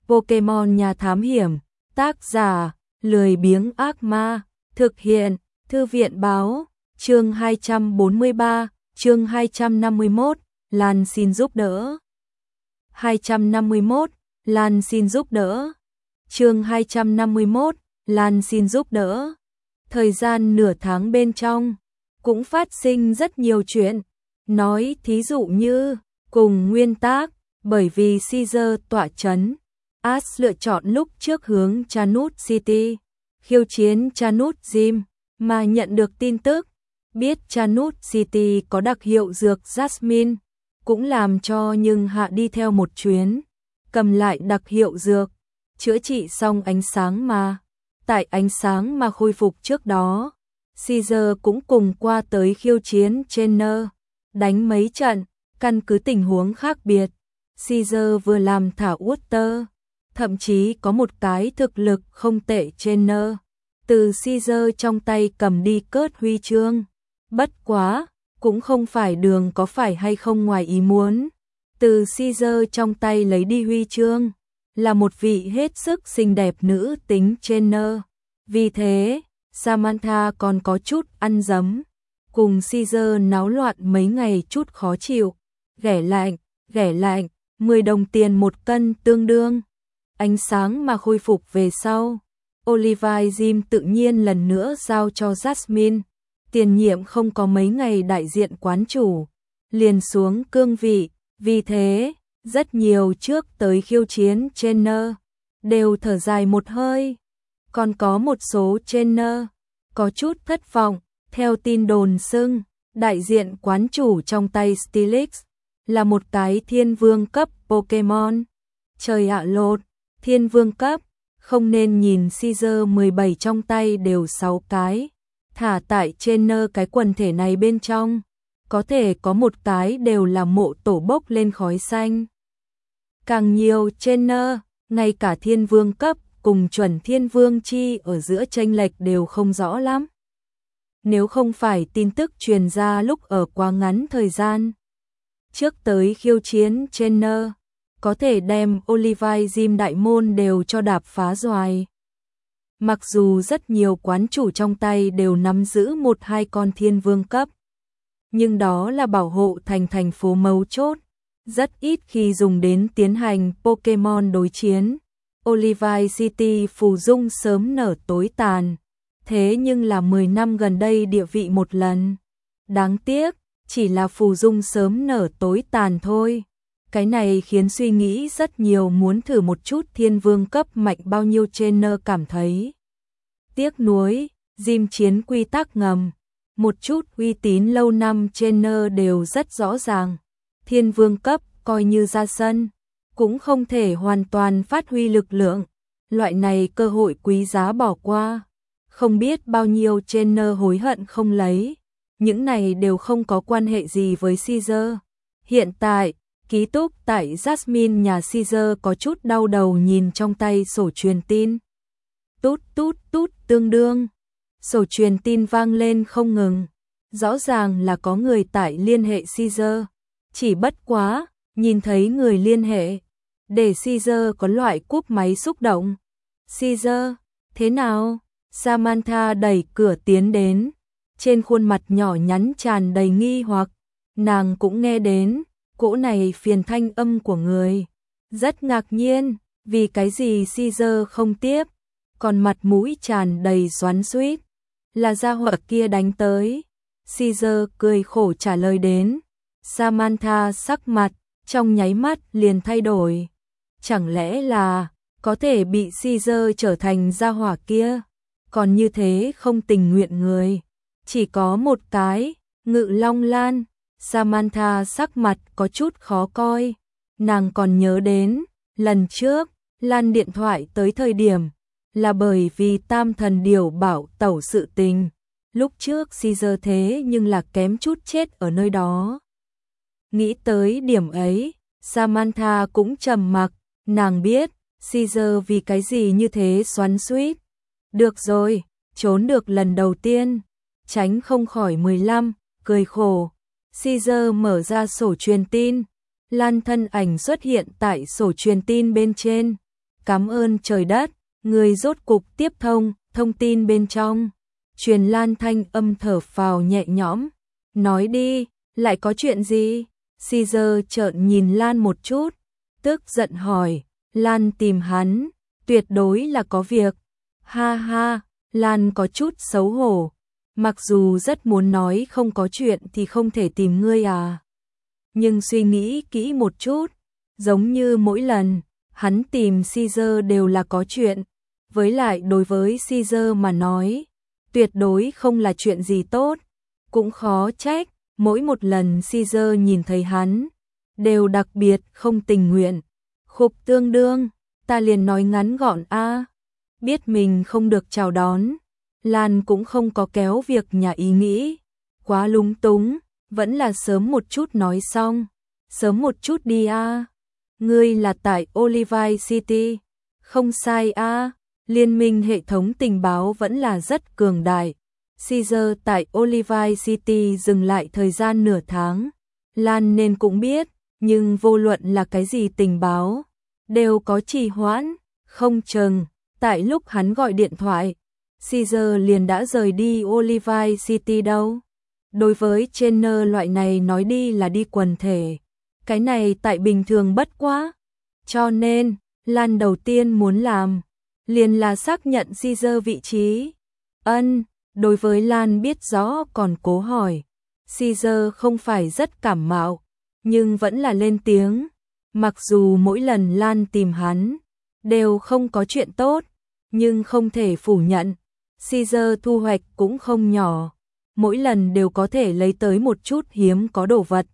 Pokemon nhà thám hiểm, tác giả, lười biếng ác ma, thực hiện, thư viện báo, chương 243, chương 251, Lan xin giúp đỡ. 251, Lan xin giúp đỡ. Chương 251, Lan xin giúp đỡ. Thời gian nửa tháng bên trong, cũng phát sinh rất nhiều chuyện. Nói thí dụ như, cùng nguyên tác, bởi vì Caesar tọa chấn, Ash lựa chọn lúc trước hướng Chanut City, khiêu chiến Chanut Gym, mà nhận được tin tức, biết Chanut City có đặc hiệu dược Jasmine, cũng làm cho Nhưng Hạ đi theo một chuyến, cầm lại đặc hiệu dược, chữa trị xong ánh sáng mà. Tại ánh sáng mà khôi phục trước đó, Caesar cũng cùng qua tới khiêu chiến Trainer, đánh mấy trận, căn cứ tình huống khác biệt. Caesar vừa làm thả Water, thậm chí có một cái thực lực không tệ Trainer, từ Caesar trong tay cầm đi cớt huy chương. Bất quá, cũng không phải đường có phải hay không ngoài ý muốn. Từ Caesar trong tay lấy đi huy chương, là một vị hết sức xinh đẹp nữ tính Trainer. Vì thế, Samantha còn có chút ăn dấm, cùng Caesar náo loạn mấy ngày chút khó chịu. Ghẻ lạnh, 10 đồng tiền một cân tương đương. Ánh sáng mà khôi phục về sau, Olivia Jim tự nhiên lần nữa giao cho Jasmine. Tiền nhiệm không có mấy ngày đại diện quán chủ, liền xuống cương vị, vì thế, rất nhiều trước tới khiêu chiến trainer, đều thở dài một hơi. Còn có một số trainer, có chút thất vọng, theo tin đồn xưng, đại diện quán chủ trong tay Steelix, là một cái thiên vương cấp Pokemon. Trời ạ lột, thiên vương cấp, không nên nhìn Caesar 17 trong tay đều 6 cái. Thả tại trainer cái quần thể này bên trong, có thể có một cái đều là mộ tổ bốc lên khói xanh. Càng nhiều trainer, ngay cả thiên vương cấp cùng chuẩn thiên vương chi ở giữa chênh lệch đều không rõ lắm. Nếu không phải tin tức truyền ra lúc ở quá ngắn thời gian trước tới khiêu chiến trainer, có thể đem Olivia Jim đại môn đều cho đạp phá doài. Mặc dù rất nhiều quán chủ trong tay đều nắm giữ 1-2 con thiên vương cấp, nhưng đó là bảo hộ thành phố mấu chốt, rất ít khi dùng đến tiến hành Pokemon đối chiến. Olivia City phù dung sớm nở tối tàn, thế nhưng là 10 năm gần đây địa vị một lần. Đáng tiếc, chỉ là phù dung sớm nở tối tàn thôi. Cái này khiến suy nghĩ rất nhiều muốn thử một chút thiên vương cấp mạnh bao nhiêu trainer cảm thấy tiếc nuối. Gym chiến quy tắc ngầm, một chút uy tín lâu năm trainer đều rất rõ ràng. Thiên vương cấp coi như ra sân, cũng không thể hoàn toàn phát huy lực lượng. Loại này cơ hội quý giá bỏ qua, không biết bao nhiêu trainer hối hận không lấy. Những này đều không có quan hệ gì với Caesar. Hiện tại, ký túc tại Jasmine nhà Caesar có chút đau đầu nhìn trong tay sổ truyền tin. Tút tút tút tương đương. Sổ truyền tin vang lên không ngừng. Rõ ràng là có người tại liên hệ Caesar. Chỉ bất quá, nhìn thấy người liên hệ, để Caesar có loại cúp máy xúc động. Caesar, thế nào? Samantha đẩy cửa tiến đến. Trên khuôn mặt nhỏ nhắn tràn đầy nghi hoặc, nàng cũng nghe đến cỗ này phiền thanh âm của người. Rất ngạc nhiên, vì cái gì Caesar không tiếp, còn mặt mũi tràn đầy xoắn xuýt. Là gia hỏa kia đánh tới. Caesar cười khổ trả lời đến. Samantha sắc mặt, trong nháy mắt liền thay đổi. Chẳng lẽ là, có thể bị Caesar trở thành gia hỏa kia, còn như thế không tình nguyện người. Chỉ có một cái, Ngự Long Lan. Samantha sắc mặt có chút khó coi. Nàng còn nhớ đến, lần trước, Lan điện thoại tới thời điểm, là bởi vì Tam Thần Điểu bảo tẩu sự tình. Lúc trước Caesar thế nhưng là kém chút chết ở nơi đó. Nghĩ tới điểm ấy, Samantha cũng trầm mặc. Nàng biết, Caesar vì cái gì như thế xoắn xuýt. Được rồi, trốn được lần đầu tiên, tránh không khỏi 15, cười khổ. Caesar mở ra sổ truyền tin, Lan thân ảnh xuất hiện tại sổ truyền tin bên trên. cảm ơn trời đất, người rốt cục tiếp thông tin bên trong. Truyền Lan thanh âm thở phào nhẹ nhõm, nói đi, lại có chuyện gì? Caesar trợn nhìn Lan một chút, tức giận hỏi, Lan tìm hắn, tuyệt đối là có việc. Ha ha, Lan có chút xấu hổ, mặc dù rất muốn nói không có chuyện thì không thể tìm ngươi à. Nhưng suy nghĩ kỹ một chút, giống như mỗi lần, hắn tìm Caesar đều là có chuyện. Với lại đối với Caesar mà nói, tuyệt đối không là chuyện gì tốt, cũng khó trách, mỗi một lần Caesar nhìn thấy hắn, đều đặc biệt không tình nguyện. Khục tương đương, ta liền nói ngắn gọn a. Biết mình không được chào đón, Lan cũng không có kéo việc nhà ý nghĩ, quá lúng túng, vẫn là sớm một chút nói xong, sớm một chút đi a. Ngươi là tại Olivine City, không sai a. Liên minh hệ thống tình báo vẫn là rất cường đại. Caesar tại Olivine City dừng lại thời gian nửa tháng, Lan nên cũng biết, nhưng vô luận là cái gì tình báo, đều có trì hoãn, không chừng, tại lúc hắn gọi điện thoại, Caesar liền đã rời đi Olivine City đâu. Đối với trainer loại này nói đi là đi quần thể, cái này tại bình thường bất quá. Cho nên, Lan đầu tiên muốn làm, liền là xác nhận Caesar vị trí. Đối với Lan biết rõ còn cố hỏi. Caesar không phải rất cảm mạo, nhưng vẫn là lên tiếng. Mặc dù mỗi lần Lan tìm hắn, đều không có chuyện tốt, nhưng không thể phủ nhận. Caesar thu hoạch cũng không nhỏ, mỗi lần đều có thể lấy tới một chút hiếm có đồ vật.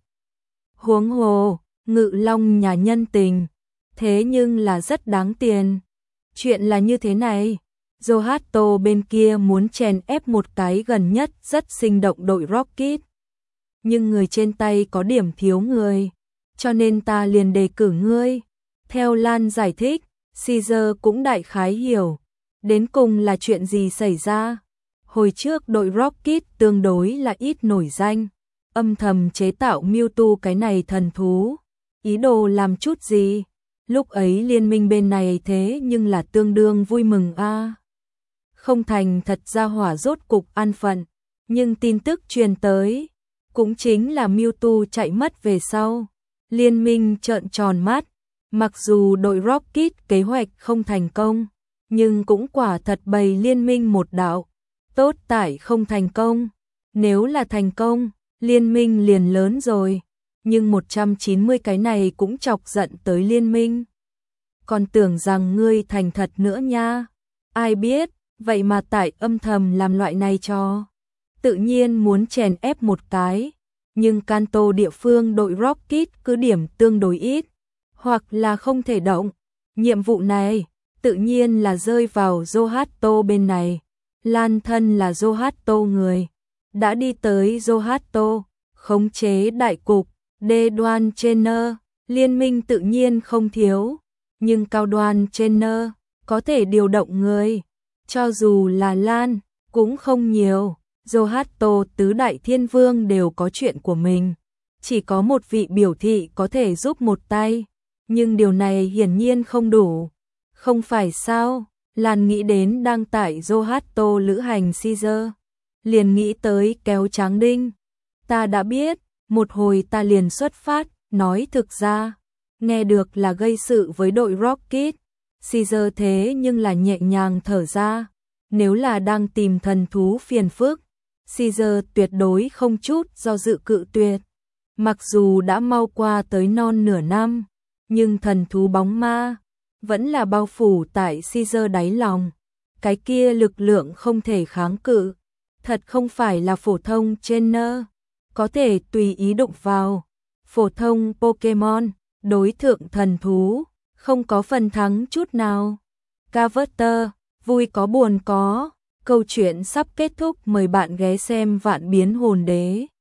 Huống hồ, Ngự Long nhà nhân tình, thế nhưng là rất đáng tiền. Chuyện là như thế này, Zohato bên kia muốn chèn ép một cái gần nhất rất sinh động đội Rocket. Nhưng người trên tay có điểm thiếu người, cho nên ta liền đề cử ngươi. Theo Lan giải thích, Caesar cũng đại khái hiểu, đến cùng là chuyện gì xảy ra. Hồi trước đội Rocket tương đối là ít nổi danh, âm thầm chế tạo Mewtwo cái này thần thú, ý đồ làm chút gì. Lúc ấy liên minh bên này thế nhưng là tương đương vui mừng a. Không thành thật ra hỏa rốt cục an phận, nhưng tin tức truyền tới, cũng chính là Mewtwo chạy mất về sau. Liên minh trợn tròn mắt, mặc dù đội Rocket kế hoạch không thành công, nhưng cũng quả thật bày liên minh một đạo. Tốt tại không thành công, nếu là thành công, liên minh liền lớn rồi. Nhưng 190 cái này cũng chọc giận tới liên minh. Còn tưởng rằng ngươi thành thật nữa nha. Ai biết, vậy mà tại âm thầm làm loại này cho. Tự nhiên muốn chèn ép một cái. Nhưng Kanto địa phương đội Rocket cứ điểm tương đối ít, hoặc là không thể động. Nhiệm vụ này, tự nhiên là rơi vào Zohato bên này. Lan thân là Zohato người. Đã đi tới Zohato, khống chế đại cục, đê đoan trainer, liên minh tự nhiên không thiếu. Nhưng cao đoan trainer, có thể điều động người. Cho dù là Lan, cũng không nhiều. Zohato tứ đại thiên vương đều có chuyện của mình. Chỉ có một vị biểu thị có thể giúp một tay. Nhưng điều này hiển nhiên không đủ. Không phải sao? Lan nghĩ đến đang tại Zohato lữ hành Caesar. Liền nghĩ tới kéo Tráng Đinh. Ta đã biết, một hồi ta liền xuất phát, nói thực ra. Nghe được là gây sự với đội Rocket. Caesar thế nhưng là nhẹ nhàng thở ra. Nếu là đang tìm thần thú phiền phức, Caesar tuyệt đối không chút do dự cự tuyệt. Mặc dù đã mau qua tới non nửa năm, nhưng thần thú bóng ma vẫn là bao phủ tại Caesar đáy lòng. Cái kia lực lượng không thể kháng cự, thật không phải là phổ thông trainer có thể tùy ý đụng vào. Phổ thông Pokemon đối thượng thần thú không có phần thắng chút nào. Carver, vui có buồn có. Câu chuyện sắp kết thúc, mời bạn ghé xem Vạn Biến Hồn Đế.